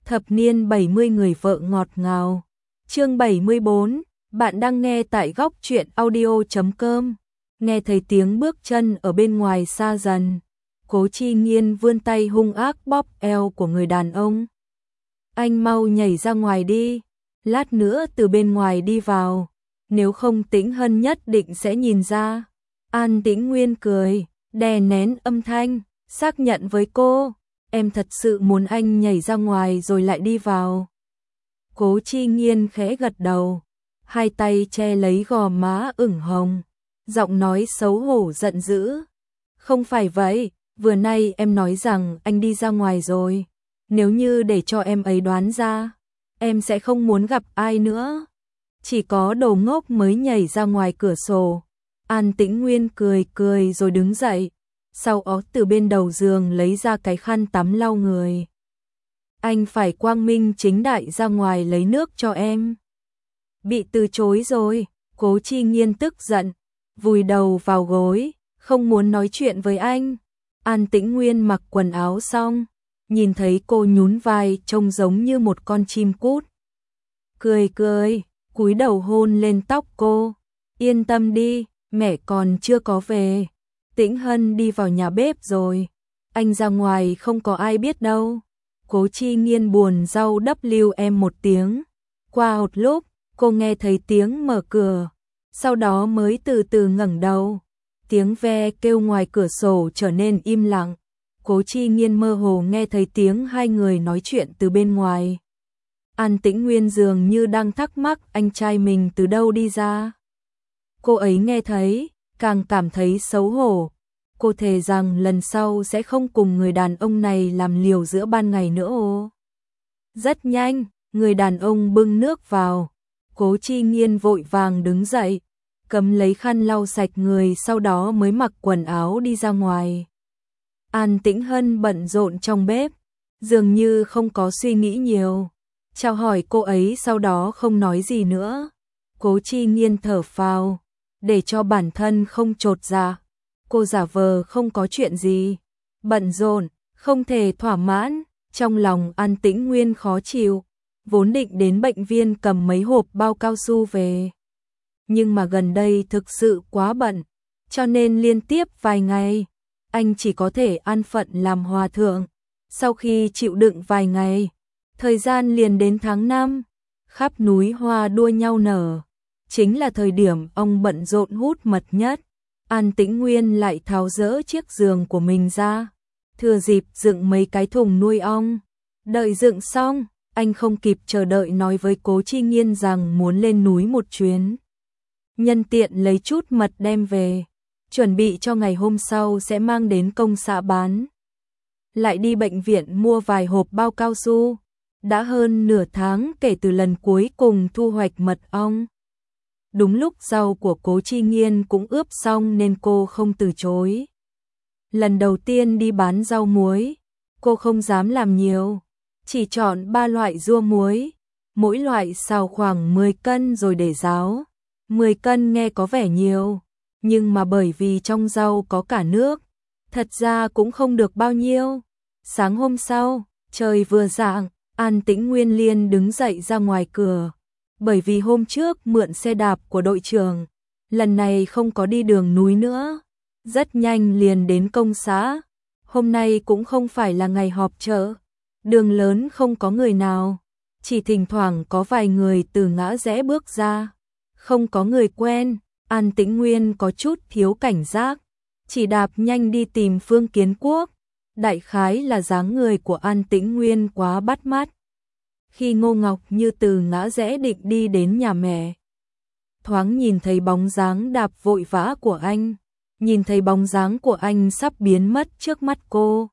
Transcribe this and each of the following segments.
Thập niên 70 người vợ ngọt ngào. Chương 74, bạn đang nghe tại góc truyện audio.com. Nghe thấy tiếng bước chân ở bên ngoài xa dần, Cố Chi Nghiên vươn tay hung ác bóp eo của người đàn ông. Anh mau nhảy ra ngoài đi, lát nữa từ bên ngoài đi vào, nếu không Tĩnh Hân nhất định sẽ nhìn ra. An Tĩnh Nguyên cười, đè nén âm thanh, xác nhận với cô, em thật sự muốn anh nhảy ra ngoài rồi lại đi vào. Cố Chi Nghiên khẽ gật đầu, hai tay che lấy gò má ửng hồng, giọng nói xấu hổ giận dữ. Không phải vậy, vừa nay em nói rằng anh đi ra ngoài rồi, nếu như để cho em ấy đoán ra, em sẽ không muốn gặp ai nữa. Chỉ có đồ ngốc mới nhảy ra ngoài cửa sổ. An Tĩnh Nguyên cười cười rồi đứng dậy, sau đó từ bên đầu giường lấy ra cái khăn tắm lau người. Anh phải quang minh chính đại ra ngoài lấy nước cho em. Bị từ chối rồi, Cố Chi Nghiên tức giận, vùi đầu vào gối, không muốn nói chuyện với anh. An Tĩnh Nguyên mặc quần áo xong, nhìn thấy cô nhún vai trông giống như một con chim cút. Cười cười, cúi đầu hôn lên tóc cô. Yên tâm đi, mẹ còn chưa có về. Tĩnh Hân đi vào nhà bếp rồi, anh ra ngoài không có ai biết đâu. Cố Chi Nghiên buồn rau WM một tiếng. Qua một lúc, cô nghe thấy tiếng mở cửa, sau đó mới từ từ ngẩng đầu. Tiếng ve kêu ngoài cửa sổ trở nên im lặng. Cố Chi Nghiên mơ hồ nghe thấy tiếng hai người nói chuyện từ bên ngoài. An Tĩnh Nguyên dường như đang thắc mắc anh trai mình từ đâu đi ra. Cô ấy nghe thấy, càng cảm thấy xấu hổ. Cô thề rằng lần sau sẽ không cùng người đàn ông này làm liều giữa ban ngày nữa ô. Rất nhanh, người đàn ông bưng nước vào. Cố Chi Nghiên vội vàng đứng dậy, cầm lấy khăn lau sạch người, sau đó mới mặc quần áo đi ra ngoài. An Tĩnh Hân bận rộn trong bếp, dường như không có suy nghĩ nhiều. Chào hỏi cô ấy sau đó không nói gì nữa. Cố Chi Nghiên thở phào, để cho bản thân không chột dạ. Cô giả vờ không có chuyện gì. Bận rộn, không thể thỏa mãn, trong lòng An Tĩnh Nguyên khó chịu. Vốn định đến bệnh viện cầm mấy hộp bao cao su về, nhưng mà gần đây thực sự quá bận, cho nên liên tiếp vài ngày, anh chỉ có thể an phận làm hòa thượng. Sau khi chịu đựng vài ngày, thời gian liền đến tháng 5, khắp núi hoa đua nhau nở, chính là thời điểm ông bận rộn hút mật nhất. An Tĩnh Nguyên lại tháo dỡ chiếc giường của mình ra, thừa dịp dựng mấy cái thùng nuôi ong. Đợi dựng xong, anh không kịp chờ đợi nói với Cố Chi Nghiên rằng muốn lên núi một chuyến. Nhân tiện lấy chút mật đem về, chuẩn bị cho ngày hôm sau sẽ mang đến công xã bán. Lại đi bệnh viện mua vài hộp bao cao su. Đã hơn nửa tháng kể từ lần cuối cùng thu hoạch mật ong. Đúng lúc rau của Cố Chi Nghiên cũng ướp xong nên cô không từ chối. Lần đầu tiên đi bán rau muối, cô không dám làm nhiều, chỉ chọn 3 loại rua muối, mỗi loại xào khoảng 10 cân rồi để ráo. 10 cân nghe có vẻ nhiều, nhưng mà bởi vì trong rau có cả nước, thật ra cũng không được bao nhiêu. Sáng hôm sau, trời vừa rạng, An Tĩnh Nguyên liền đứng dậy ra ngoài cửa, bởi vì hôm trước mượn xe đạp của đội trưởng, lần này không có đi đường núi nữa, rất nhanh liền đến công xã. Hôm nay cũng không phải là ngày họp chợ, đường lớn không có người nào, chỉ thỉnh thoảng có vài người từ ngã rẽ bước ra, không có người quen. An Tĩnh Nguyên có chút thiếu cảnh giác, chỉ đạp nhanh đi tìm Phương Kiến Quốc. Đại khái là dáng người của An Tĩnh Nguyên quá bắt mắt. Khi Ngô Ngọc Như từ ngã rẽ định đi đến nhà mẹ, thoáng nhìn thấy bóng dáng đạp vội vã của anh, nhìn thấy bóng dáng của anh sắp biến mất trước mắt cô.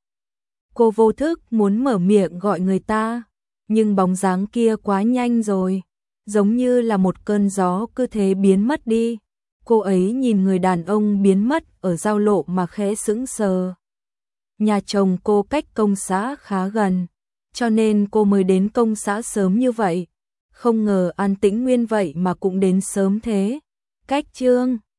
Cô vô thức muốn mở miệng gọi người ta, nhưng bóng dáng kia quá nhanh rồi, giống như là một cơn gió cứ thế biến mất đi. Cô ấy nhìn người đàn ông biến mất ở giao lộ mà khẽ sững sờ. Nhà chồng cô cách công xã khá gần, cho nên cô mới đến công xã sớm như vậy. Không ngờ An Tĩnh Nguyên vậy mà cũng đến sớm thế. Cách chương